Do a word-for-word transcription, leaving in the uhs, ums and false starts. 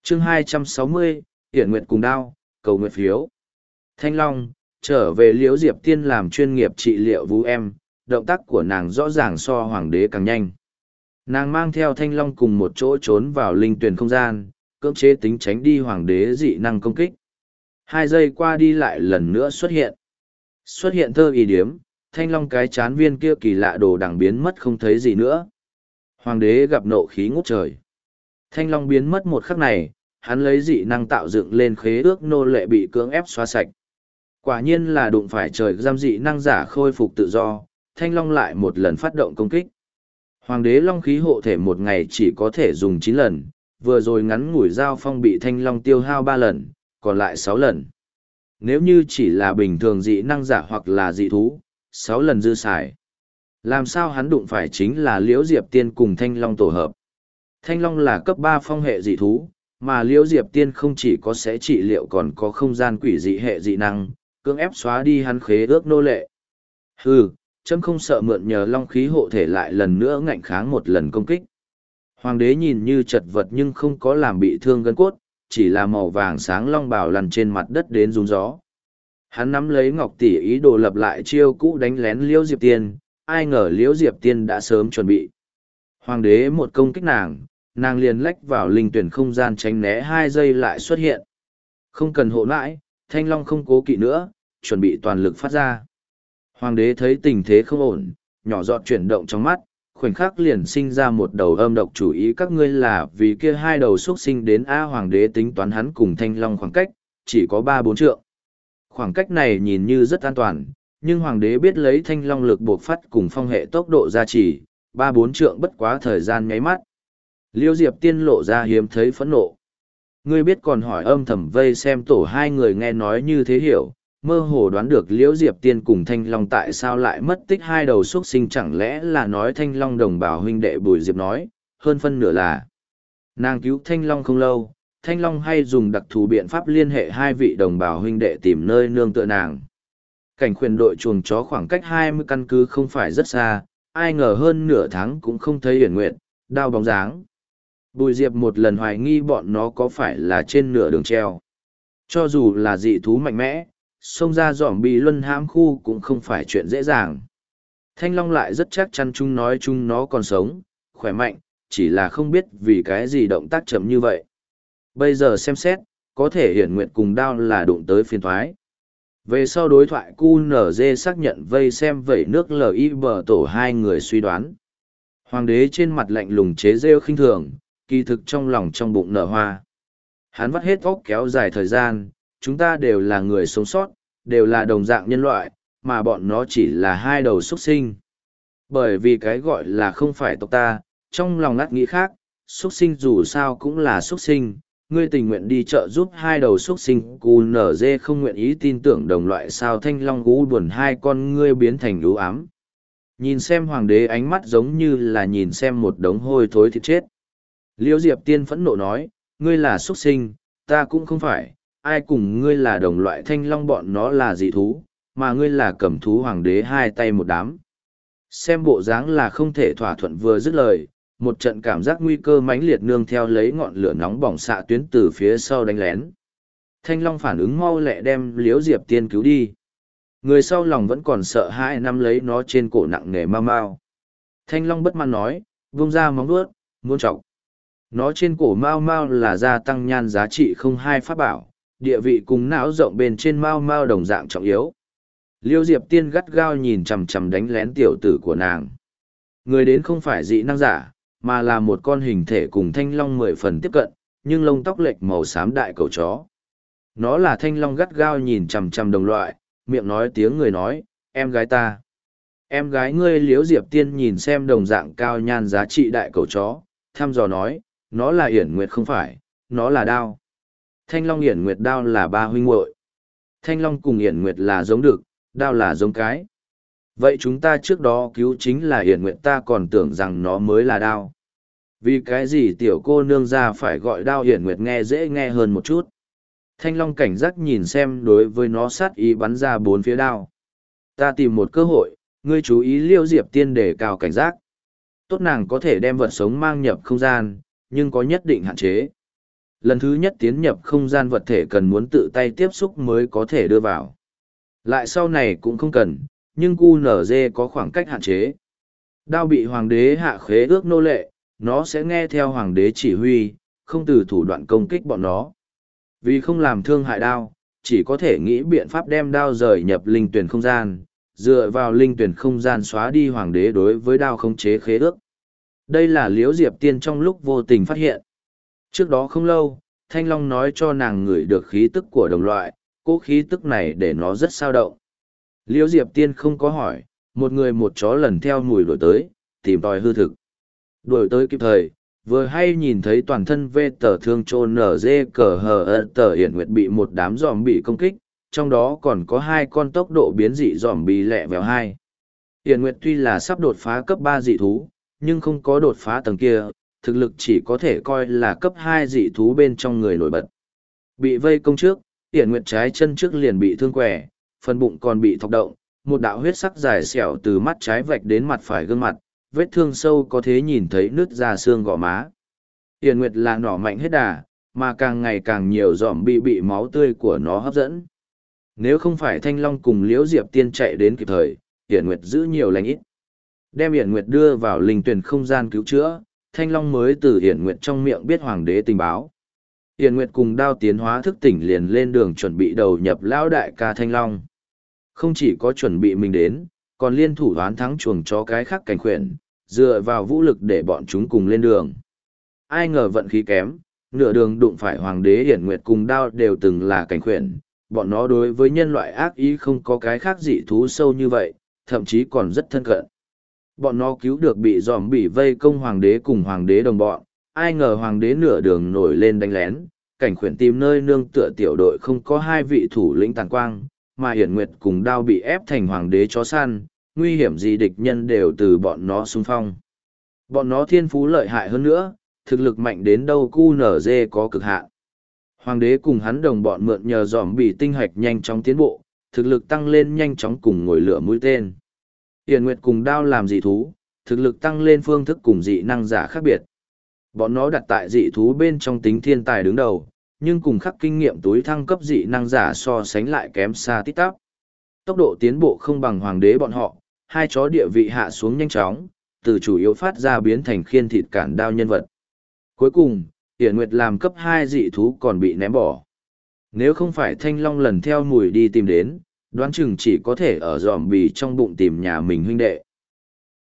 chương hai trăm sáu mươi, Hiển Nguyệt cùng đao, cầu nguyện phiếu. Thanh Long, trở về Liễu Diệp Tiên làm chuyên nghiệp trị liệu vũ em, động tác của nàng rõ ràng so hoàng đế càng nhanh. Nàng mang theo Thanh Long cùng một chỗ trốn vào linh tuyển không gian, cưỡng chế tính tránh đi hoàng đế dị năng công kích. Hai giây qua đi lại lần nữa xuất hiện. Xuất hiện thơ ý điếm, Thanh Long cái chán viên kia kỳ lạ đồ đằng biến mất không thấy gì nữa. Hoàng đế gặp nộ khí ngút trời. Thanh Long biến mất một khắc này, hắn lấy dị năng tạo dựng lên khế ước nô lệ bị cưỡng ép xóa sạch. Quả nhiên là đụng phải trời giam dị năng giả khôi phục tự do, Thanh Long lại một lần phát động công kích. Hoàng đế Long khí hộ thể một ngày chỉ có thể dùng chín lần, vừa rồi ngắn ngủi giao phong bị Thanh Long tiêu hao ba lần, còn lại sáu lần. Nếu như chỉ là bình thường dị năng giả hoặc là dị thú, sáu lần dư xài. Làm sao hắn đụng phải chính là Liễu Diệp Tiên cùng Thanh Long tổ hợp. Thanh Long là cấp ba phong hệ dị thú, mà Liễu Diệp Tiên không chỉ có sẽ trị liệu còn có không gian quỷ dị hệ dị năng, cưỡng ép xóa đi hắn khế ước nô lệ. Hừ, chấm không sợ mượn nhờ long khí hộ thể lại lần nữa ngạnh kháng một lần công kích. Hoàng đế nhìn như chật vật nhưng không có làm bị thương gân cốt, chỉ là màu vàng sáng long bào lăn trên mặt đất đến rung gió. Hắn nắm lấy ngọc tỷ ý đồ lập lại chiêu cũ đánh lén Liễu Diệp Tiên, ai ngờ Liễu Diệp Tiên đã sớm chuẩn bị. Hoàng đế một công kích nàng, nàng liền lách vào linh tuyển không gian tránh né hai giây lại xuất hiện. Không cần hộ mãi, Thanh Long không cố kỵ nữa, chuẩn bị toàn lực phát ra. Hoàng đế thấy tình thế không ổn, nhỏ giọt chuyển động trong mắt, khoảnh khắc liền sinh ra một đầu âm độc chủ ý các ngươi là vì kia hai đầu xuất sinh đến A. Hoàng đế tính toán hắn cùng Thanh Long khoảng cách, chỉ có ba bốn trượng. Khoảng cách này nhìn như rất an toàn, nhưng Hoàng đế biết lấy Thanh Long lực buộc phát cùng phong hệ tốc độ gia trì, ba bốn trượng bất quá thời gian nháy mắt. Liễu Diệp Tiên lộ ra hiếm thấy phẫn nộ. Ngươi biết còn hỏi âm thầm vây xem tổ hai người nghe nói như thế hiểu, mơ hồ đoán được Liễu Diệp Tiên cùng Thanh Long tại sao lại mất tích hai đầu xuất sinh chẳng lẽ là nói Thanh Long đồng bào huynh đệ Bùi Diệp nói, hơn phân nửa là. Nàng cứu Thanh Long không lâu, Thanh Long hay dùng đặc thù biện pháp liên hệ hai vị đồng bào huynh đệ tìm nơi nương tựa nàng. Cảnh khuyển đội chuồng chó khoảng cách hai mươi căn cứ không phải rất xa, ai ngờ hơn nửa tháng cũng không thấy Uyển Nguyệt, đao bóng dáng. Bùi Diệp một lần hoài nghi bọn nó có phải là trên nửa đường treo. Cho dù là dị thú mạnh mẽ, xông ra dòm bị luân hãm khu cũng không phải chuyện dễ dàng. Thanh Long lại rất chắc chắn chúng nói chúng nó còn sống, khỏe mạnh, chỉ là không biết vì cái gì động tác chậm như vậy. Bây giờ xem xét, có thể Hiển Nguyệt cùng đao là đụng tới phiền thoái. Về sau đối thoại cu nở dê xác nhận vây xem vẩy nước lờ i bờ tổ hai người suy đoán. Hoàng đế trên mặt lạnh lùng chế rêu khinh thường, kỳ thực trong lòng trong bụng nở hoa. Hắn vắt hết óc kéo dài thời gian, chúng ta đều là người sống sót, đều là đồng dạng nhân loại, mà bọn nó chỉ là hai đầu xuất sinh. Bởi vì cái gọi là không phải tộc ta, trong lòng ngắt nghĩ khác, xuất sinh dù sao cũng là xuất sinh, ngươi tình nguyện đi chợ giúp hai đầu xuất sinh, cù nở dê không nguyện ý tin tưởng đồng loại sao Thanh Long gú buồn hai con ngươi biến thành lũ ám. Nhìn xem hoàng đế ánh mắt giống như là nhìn xem một đống hôi thối thịt chết. Liễu Diệp Tiên phẫn nộ nói, ngươi là xuất sinh, ta cũng không phải, ai cùng ngươi là đồng loại Thanh Long bọn nó là dị thú, mà ngươi là cẩm thú hoàng đế hai tay một đám. Xem bộ dáng là không thể thỏa thuận vừa dứt lời, một trận cảm giác nguy cơ mãnh liệt nương theo lấy ngọn lửa nóng bỏng xạ tuyến từ phía sau đánh lén. Thanh Long phản ứng mau lẹ đem Liễu Diệp Tiên cứu đi. Người sau lòng vẫn còn sợ hãi nắm lấy nó trên cổ nặng nề mau mau. Thanh Long bất mãn nói, vung ra móng vuốt, muốn chọc. Nó trên cổ mau mau là gia tăng nhan giá trị không hai pháp bảo, địa vị cùng não rộng bên trên mau mau đồng dạng trọng yếu. Liêu Diệp Tiên gắt gao nhìn chằm chằm đánh lén tiểu tử của nàng. Người đến không phải dị năng giả, mà là một con hình thể cùng Thanh Long mười phần tiếp cận, nhưng lông tóc lệch màu xám đại cầu chó. Nó là Thanh Long gắt gao nhìn chằm chằm đồng loại, miệng nói tiếng người nói, em gái ta. Em gái ngươi Liễu Diệp Tiên nhìn xem đồng dạng cao nhan giá trị đại cầu chó, thăm dò nói, nó là Hiển Nguyệt không phải, nó là đao. Thanh Long Hiển Nguyệt đao là ba huynh muội. Thanh Long cùng Hiển Nguyệt là giống đực, đao là giống cái. Vậy chúng ta trước đó cứu chính là Hiển Nguyệt ta còn tưởng rằng nó mới là đao. Vì cái gì tiểu cô nương ra phải gọi đao Hiển Nguyệt nghe dễ nghe hơn một chút. Thanh Long cảnh giác nhìn xem đối với nó sát ý bắn ra bốn phía đao. Ta tìm một cơ hội, ngươi chú ý Liêu Diệp Tiên để cao cảnh giác. Tốt nàng có thể đem vật sống mang nhập không gian, nhưng có nhất định hạn chế. Lần thứ nhất tiến nhập không gian vật thể cần muốn tự tay tiếp xúc mới có thể đưa vào. Lại sau này cũng không cần, nhưng cu nở dê có khoảng cách hạn chế. Đao bị hoàng đế hạ khế ước nô lệ, nó sẽ nghe theo hoàng đế chỉ huy, không từ thủ đoạn công kích bọn nó. Vì không làm thương hại đao, chỉ có thể nghĩ biện pháp đem đao rời nhập linh tuyển không gian, dựa vào linh tuyển không gian xóa đi hoàng đế đối với đao khống chế khế ước. Đây là Liễu Diệp Tiên trong lúc vô tình phát hiện. Trước đó không lâu, Thanh Long nói cho nàng ngửi được khí tức của đồng loại, cỗ khí tức này để nó rất sao động. Liễu Diệp Tiên không có hỏi, một người một chó lần theo mùi đuổi tới, tìm tòi hư thực. Đuổi tới kịp thời, vừa hay nhìn thấy toàn thân vê tờ thương trôn nở dê cờ hờ ơ tờ hiển nguyệt bị một đám giòm bị công kích, trong đó còn có hai con tốc độ biến dị giòm bị lẹ vèo hai. Hiển nguyệt tuy là sắp đột phá cấp ba dị thú, nhưng không có đột phá tầng kia, thực lực chỉ có thể coi là cấp hai dị thú bên trong người nổi bật. Bị vây công trước, Hiển nguyệt trái chân trước liền bị thương quẻ, phần bụng còn bị thọc động, một đạo huyết sắc dài xẻo từ mắt trái vạch đến mặt phải gương mặt, vết thương sâu có thể nhìn thấy nứt ra xương gò má. Hiển nguyệt là nỏ mạnh hết đà, mà càng ngày càng nhiều giòm bị bị máu tươi của nó hấp dẫn. Nếu không phải Thanh Long cùng Liễu Diệp Tiên chạy đến kịp thời, Hiển nguyệt giữ nhiều lành ít. Đem Hiển nguyệt đưa vào linh tuyển không gian cứu chữa, Thanh Long mới từ Hiển nguyệt trong miệng biết hoàng đế tình báo. Hiển nguyệt cùng đao tiến hóa thức tỉnh liền lên đường chuẩn bị đầu nhập lão đại ca Thanh Long. Không chỉ có chuẩn bị mình đến, còn liên thủ đoán thắng chuồng chó cái khác cảnh khuyển, dựa vào vũ lực để bọn chúng cùng lên đường. Ai ngờ vận khí kém, nửa đường đụng phải hoàng đế Hiển nguyệt cùng đao đều từng là cảnh khuyển, bọn nó đối với nhân loại ác ý không có cái khác dị thú sâu như vậy, thậm chí còn rất thân cận. Bọn nó cứu được bị giòm bị vây công hoàng đế cùng hoàng đế đồng bọn, ai ngờ hoàng đế nửa đường nổi lên đánh lén, cảnh khuyển tìm nơi nương tựa tiểu đội không có hai vị thủ lĩnh tàn quang, mà Hiển nguyệt cùng đao bị ép thành hoàng đế chó săn, nguy hiểm gì địch nhân đều từ bọn nó xung phong. Bọn nó thiên phú lợi hại hơn nữa, thực lực mạnh đến đâu cu nở dê có cực hạn. Hoàng đế cùng hắn đồng bọn mượn nhờ giòm bị tinh hạch nhanh chóng tiến bộ, thực lực tăng lên nhanh chóng cùng ngồi lửa mũi tên. Hiển nguyệt cùng đao làm dị thú, thực lực tăng lên phương thức cùng dị năng giả khác biệt. Bọn nó đặt tại dị thú bên trong tính thiên tài đứng đầu, nhưng cùng khắc kinh nghiệm túi thăng cấp dị năng giả so sánh lại kém xa tít tắp. Tốc độ tiến bộ không bằng hoàng đế bọn họ, hai chó địa vị hạ xuống nhanh chóng, từ chủ yếu phát ra biến thành khiên thịt cản đao nhân vật. Cuối cùng, Hiển nguyệt làm cấp hai dị thú còn bị ném bỏ. Nếu không phải Thanh Long lần theo mùi đi tìm đến, đoán chừng chỉ có thể ở giòm bì trong bụng tìm nhà mình huynh đệ.